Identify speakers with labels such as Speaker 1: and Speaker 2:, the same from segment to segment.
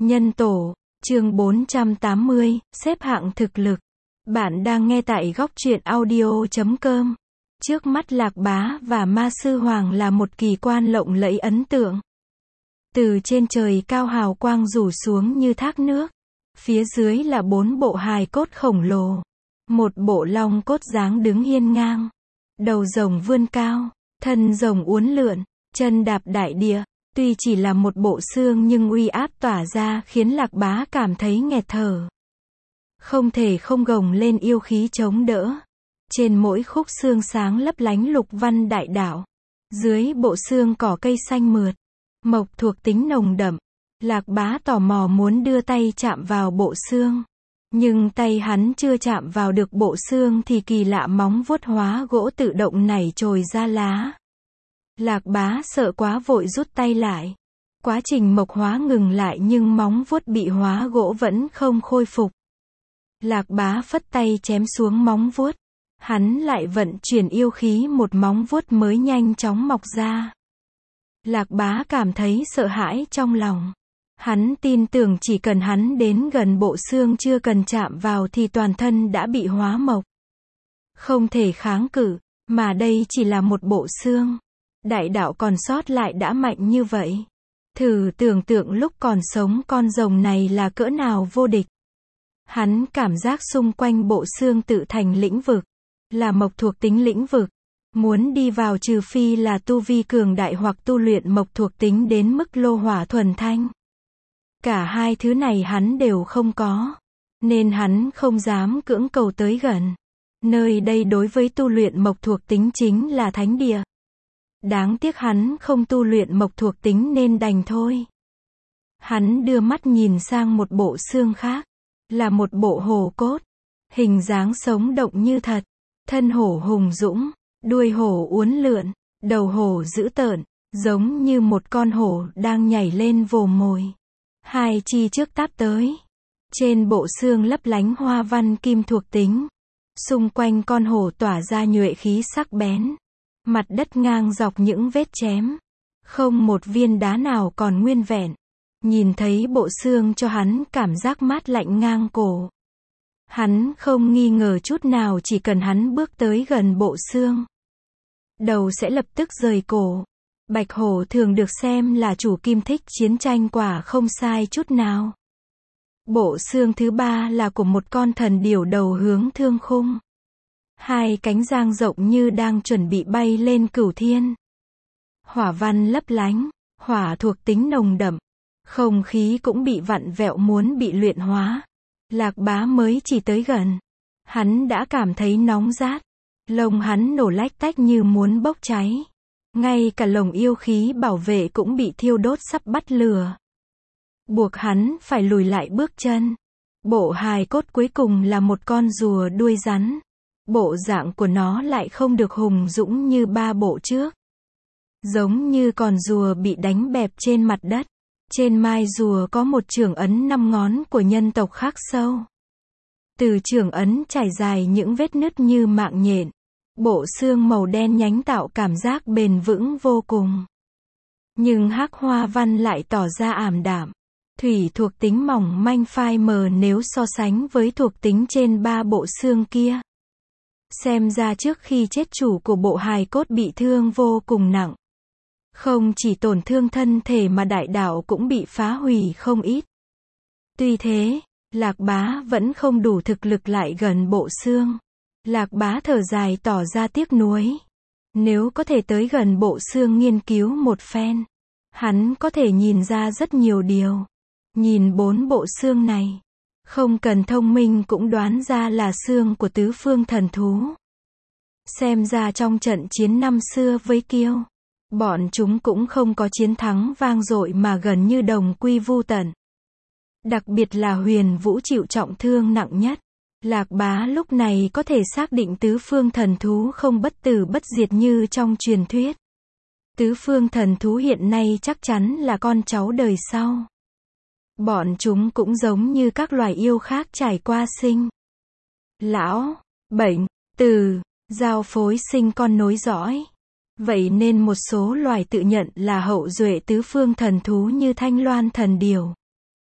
Speaker 1: Nhân tổ, chương 480, xếp hạng thực lực. Bạn đang nghe tại góc truyện audio.com. Trước mắt Lạc Bá và Ma Sư Hoàng là một kỳ quan lộng lẫy ấn tượng. Từ trên trời cao hào quang rủ xuống như thác nước. Phía dưới là 4 bộ hài cốt khổng lồ. Một bộ long cốt dáng đứng hiên ngang. Đầu rồng vươn cao, thân rồng uốn lượn, chân đạp đại địa. Tuy chỉ là một bộ xương nhưng uy áp tỏa ra khiến Lạc Bá cảm thấy nghẹt thở. Không thể không gồng lên yêu khí chống đỡ. Trên mỗi khúc xương sáng lấp lánh lục văn đại đạo. Dưới bộ xương cỏ cây xanh mượt. Mộc thuộc tính nồng đậm. Lạc Bá tò mò muốn đưa tay chạm vào bộ xương. Nhưng tay hắn chưa chạm vào được bộ xương thì kỳ lạ móng vuốt hóa gỗ tự động nảy trồi ra lá. Lạc Bá sợ quá vội rút tay lại. Quá trình mộc hóa ngừng lại nhưng móng vuốt bị hóa gỗ vẫn không khôi phục. Lạc Bá phất tay chém xuống móng vuốt. Hắn lại vận chuyển yêu khí, một móng vuốt mới nhanh chóng mọc ra. Lạc Bá cảm thấy sợ hãi trong lòng. Hắn tin tưởng chỉ cần hắn đến gần bộ xương chưa cần chạm vào thì toàn thân đã bị hóa mộc. Không thể kháng cự, mà đây chỉ là một bộ xương. Đại đạo còn sót lại đã mạnh như vậy. Thử tưởng tượng lúc còn sống con rồng này là cỡ nào vô địch. Hắn cảm giác xung quanh bộ xương tự thành lĩnh vực. Là mộc thuộc tính lĩnh vực. Muốn đi vào trừ phi là tu vi cường đại hoặc tu luyện mộc thuộc tính đến mức lô hỏa thuần thanh. Cả hai thứ này hắn đều không có. Nên hắn không dám cưỡng cầu tới gần. Nơi đây đối với tu luyện mộc thuộc tính chính là thánh địa. Đáng tiếc hắn không tu luyện mộc thuộc tính nên đành thôi. Hắn đưa mắt nhìn sang một bộ xương khác. Là một bộ hổ cốt. Hình dáng sống động như thật. Thân hổ hùng dũng. Đuôi hổ uốn lượn. Đầu hổ dữ tợn. Giống như một con hổ đang nhảy lên vồ mồi. Hai chi trước táp tới. Trên bộ xương lấp lánh hoa văn kim thuộc tính. Xung quanh con hổ tỏa ra nhuệ khí sắc bén. Mặt đất ngang dọc những vết chém. Không một viên đá nào còn nguyên vẹn. Nhìn thấy bộ xương cho hắn cảm giác mát lạnh ngang cổ. Hắn không nghi ngờ chút nào chỉ cần hắn bước tới gần bộ xương. Đầu sẽ lập tức rời cổ. Bạch hổ thường được xem là chủ kim thích chiến tranh quả không sai chút nào. Bộ xương thứ ba là của một con thần điểu đầu hướng thương khung. Hai cánh dang rộng như đang chuẩn bị bay lên cửu thiên. Hỏa văn lấp lánh, hỏa thuộc tính nồng đậm. Không khí cũng bị vặn vẹo muốn bị luyện hóa. Lạc Bá mới chỉ tới gần. Hắn đã cảm thấy nóng rát. Lông hắn nổ lách tách như muốn bốc cháy. Ngay cả lồng yêu khí bảo vệ cũng bị thiêu đốt sắp bắt lửa. Buộc hắn phải lùi lại bước chân. Bộ hài cốt cuối cùng là một con rùa đuôi rắn. Bộ dạng của nó lại không được hùng dũng như ba bộ trước. Giống như con rùa bị đánh bẹp trên mặt đất. Trên mai rùa có một chưởng ấn 5 ngón của nhân tộc khắc sâu. Từ chưởng ấn trải dài những vết nứt như mạng nhện. Bộ xương màu đen nhánh tạo cảm giác bền vững vô cùng. Nhưng hắc hoa văn lại tỏ ra ảm đạm. Thủy thuộc tính mỏng manh phai mờ nếu so sánh với thuộc tính trên 3 bộ xương kia. Xem ra trước khi chết chủ của bộ hài cốt bị thương vô cùng nặng. Không chỉ tổn thương thân thể mà đại đạo cũng bị phá hủy không ít. Tuy thế, Lạc Bá vẫn không đủ thực lực lại gần bộ xương. Lạc Bá thở dài tỏ ra tiếc nuối. Nếu có thể tới gần bộ xương nghiên cứu một phen, hắn có thể nhìn ra rất nhiều điều. Nhìn 4 bộ xương này, không cần thông minh cũng đoán ra là xương của tứ phương thần thú. Xem ra trong trận chiến năm xưa với Kiêu, bọn chúng cũng không có chiến thắng vang dội mà gần như đồng quy vu tận. Đặc biệt là Huyền Vũ chịu trọng thương nặng nhất. Lạc Bá lúc này có thể xác định tứ phương thần thú không bất tử bất diệt như trong truyền thuyết. Tứ phương thần thú hiện nay chắc chắn là con cháu đời sau. Bọn chúng cũng giống như các loài yêu khác trải qua sinh, lão, bệnh, tử, giao phối sinh con nối dõi. Vậy nên một số loài tự nhận là hậu duệ tứ phương thần thú như Thanh Loan thần điểu.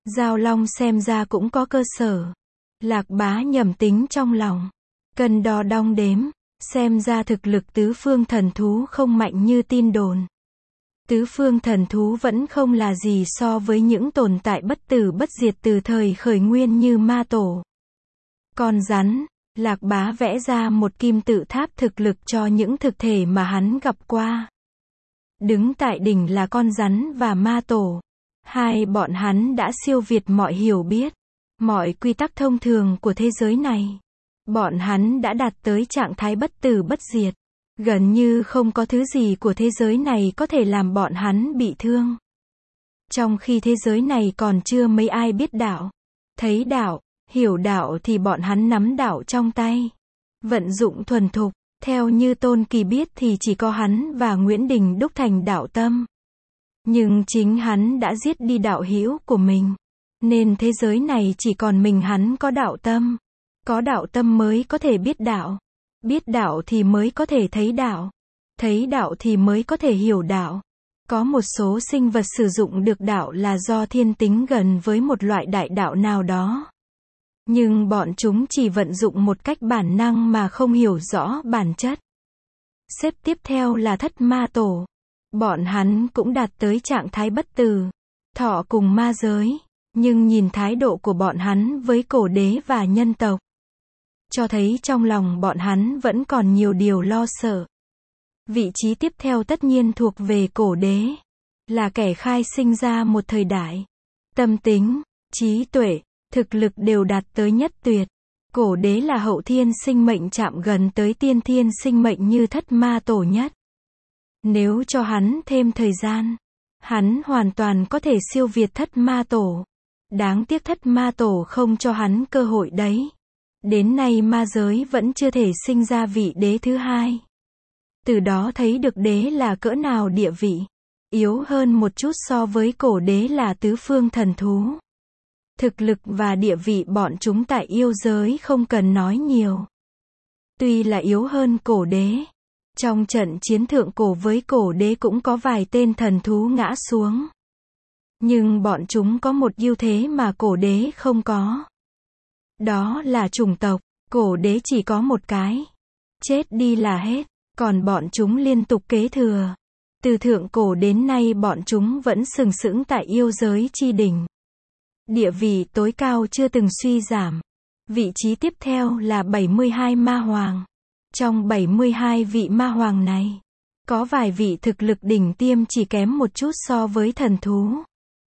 Speaker 1: Giao long xem ra cũng có cơ sở. Lạc Bá nhẩm tính trong lòng. Cân đo đong đếm, xem ra thực lực tứ phương thần thú không mạnh như tin đồn. Tứ phương thần thú vẫn không là gì so với những tồn tại bất tử bất diệt từ thời khởi nguyên như ma tổ. Con rắn, Lạc Bá vẽ ra một kim tự tháp thực lực cho những thực thể mà hắn gặp qua. Đứng tại đỉnh là con rắn và ma tổ. Hai bọn hắn đã siêu việt mọi hiểu biết, mọi quy tắc thông thường của thế giới này. Bọn hắn đã đạt tới trạng thái bất tử bất diệt. Gần như không có thứ gì của thế giới này có thể làm bọn hắn bị thương. Trong khi thế giới này còn chưa mấy ai biết đạo, thấy đạo, hiểu đạo thì bọn hắn nắm đạo trong tay. Vận dụng thuần thục, theo như Tôn Kỳ biết thì chỉ có hắn và Nguyễn Đình đúc thành đạo tâm. Nhưng chính hắn đã giết đi đạo hữu của mình. Nên thế giới này chỉ còn mình hắn có đạo tâm. Có đạo tâm mới có thể biết đạo. Biết đạo thì mới có thể thấy đạo. Thấy đạo thì mới có thể hiểu đạo. Có một số sinh vật sử dụng được đạo là do thiên tính gần với một loại đại đạo nào đó. Nhưng bọn chúng chỉ vận dụng một cách bản năng mà không hiểu rõ bản chất. Xếp tiếp theo là Thất Ma Tổ. Bọn hắn cũng đạt tới trạng thái bất tử, thọ cùng ma giới. Nhưng nhìn thái độ của bọn hắn với cổ đế và nhân tộc, cho thấy trong lòng bọn hắn vẫn còn nhiều điều lo sợ. Vị trí tiếp theo tất nhiên thuộc về cổ đế. Là kẻ khai sinh ra một thời đại. Tâm tính, trí tuệ, thực lực đều đạt tới nhất tuyệt. Cổ đế là hậu thiên sinh mệnh chạm gần tới tiên thiên sinh mệnh như Thất Ma Tổ nhất. Nếu cho hắn thêm thời gian, hắn hoàn toàn có thể siêu việt Thất Ma Tổ. Đáng tiếc Thất Ma Tổ không cho hắn cơ hội đấy. Đến nay ma giới vẫn chưa thể sinh ra vị đế thứ hai. Từ đó thấy được đế là cỡ nào địa vị. Yếu hơn một chút so với cổ đế là tứ phương thần thú. Thực lực và địa vị bọn chúng tại yêu giới không cần nói nhiều. Tuy là yếu hơn cổ đế. Trong trận chiến thượng cổ với cổ đế cũng có vài tên thần thú ngã xuống. Nhưng bọn chúng có một ưu thế mà cổ đế không có. Đó là chủng tộc. Cổ đế chỉ có một cái. Chết đi là hết. Còn bọn chúng liên tục kế thừa. Từ thượng cổ đến nay bọn chúng vẫn sừng sững tại yêu giới chi đỉnh. Địa vị tối cao chưa từng suy giảm. Vị trí tiếp theo là 72 ma hoàng. Trong 72 vị ma hoàng này, có vài vị thực lực đỉnh tiêm chỉ kém một chút so với thần thú.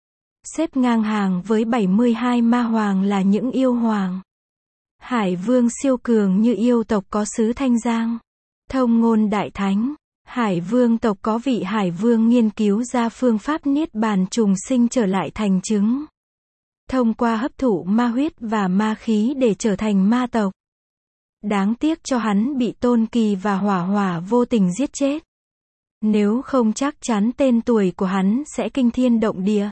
Speaker 1: Xếp ngang hàng với 72 ma hoàng là những yêu hoàng. Hải vương siêu cường như yêu tộc có xứ Thanh Giang. Thông ngôn đại thánh. Hải vương tộc có vị hải vương nghiên cứu ra phương pháp niết bàn trùng sinh trở lại thành trứng. Thông qua hấp thụ ma huyết và ma khí để trở thành ma tộc. Đáng tiếc cho hắn bị Tôn Kỳ và Hỏa Hỏa vô tình giết chết. Nếu không chắc chắn tên tuổi của hắn sẽ kinh thiên động địa.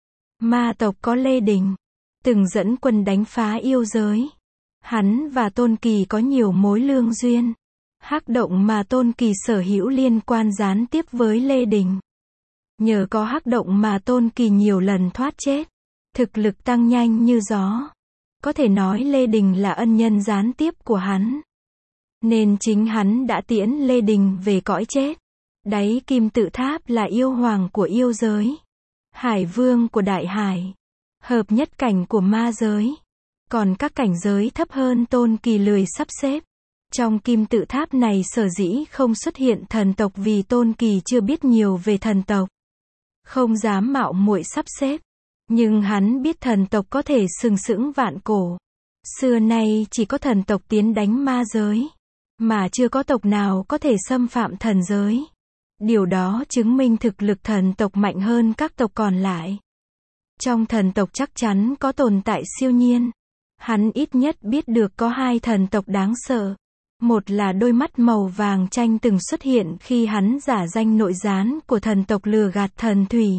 Speaker 1: Ma tộc có Lê Đình, từng dẫn quân đánh phá yêu giới. Hắn và Tôn Kỳ có nhiều mối lương duyên. Hắc động mà Tôn Kỳ sở hữu liên quan gián tiếp với Lê Đình. Nhờ có hắc động mà Tôn Kỳ nhiều lần thoát chết. Thực lực tăng nhanh như gió. Có thể nói Lê Đình là ân nhân gián tiếp của hắn. Nên chính hắn đã tiễn Lê Đình về cõi chết. Đáy kim tự tháp là yêu hoàng của yêu giới. Hải vương của đại hải. Hợp nhất cảnh của ma giới. Còn các cảnh giới thấp hơn Tôn Kỳ lười sắp xếp. Trong kim tự tháp này sở dĩ không xuất hiện thần tộc vì Tôn Kỳ chưa biết nhiều về thần tộc. Không dám mạo muội sắp xếp. Nhưng hắn biết thần tộc có thể sừng sững vạn cổ. Xưa nay chỉ có thần tộc tiến đánh ma giới. Mà chưa có tộc nào có thể xâm phạm thần giới. Điều đó chứng minh thực lực thần tộc mạnh hơn các tộc còn lại. Trong thần tộc chắc chắn có tồn tại siêu nhiên. Hắn ít nhất biết được có hai thần tộc đáng sợ. Một là đôi mắt màu vàng chanh từng xuất hiện khi hắn giả danh nội gián của thần tộc lừa gạt thần thủy.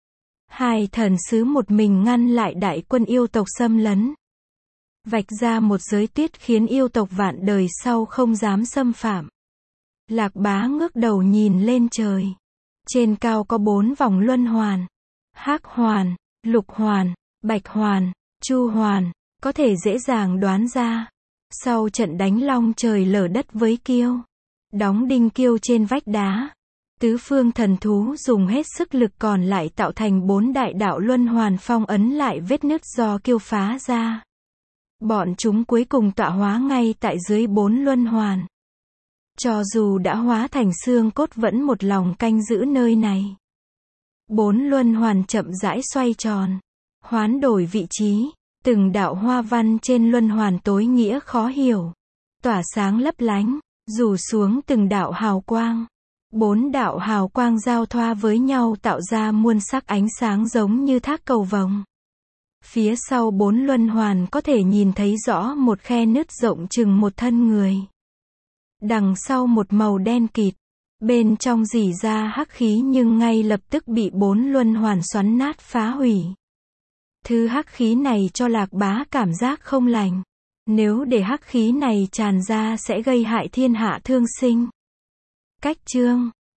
Speaker 1: Hai thần sứ một mình ngăn lại đại quân yêu tộc xâm lấn. Vạch ra một giới tuyết khiến yêu tộc vạn đời sau không dám xâm phạm. Lạc Bá ngước đầu nhìn lên trời. Trên cao có 4 vòng luân hoàn. Hắc hoàn, lục hoàn, Bạch Hoàn, Chu Hoàn, có thể dễ dàng đoán ra. Sau trận đánh long trời lở đất với Kiêu, đóng đinh Kiêu trên vách đá, tứ phương thần thú dùng hết sức lực còn lại tạo thành 4 đại đạo luân hoàn phong ấn lại vết nứt do Kiêu phá ra. Bọn chúng cuối cùng tọa hóa ngay tại dưới 4 luân hoàn. Cho dù đã hóa thành xương cốt vẫn một lòng canh giữ nơi này. 4 luân hoàn chậm rãi xoay tròn, hoán đổi vị trí, từng đạo hoa văn trên luân hoàn tối nghĩa khó hiểu, tỏa sáng lấp lánh, rủ xuống từng đạo hào quang. 4 đạo hào quang giao thoa với nhau tạo ra muôn sắc ánh sáng giống như thác cầu vồng. Phía sau 4 luân hoàn có thể nhìn thấy rõ một khe nứt rộng chừng một thân người. Đằng sau một màu đen kịt, bên trong rỉ ra hắc khí nhưng ngay lập tức bị 4 luân hoàn xoắn nát phá hủy. Thứ hắc khí này cho Lạc Bá cảm giác không lành. Nếu để hắc khí này tràn ra sẽ gây hại thiên hạ thương sinh. Cách chương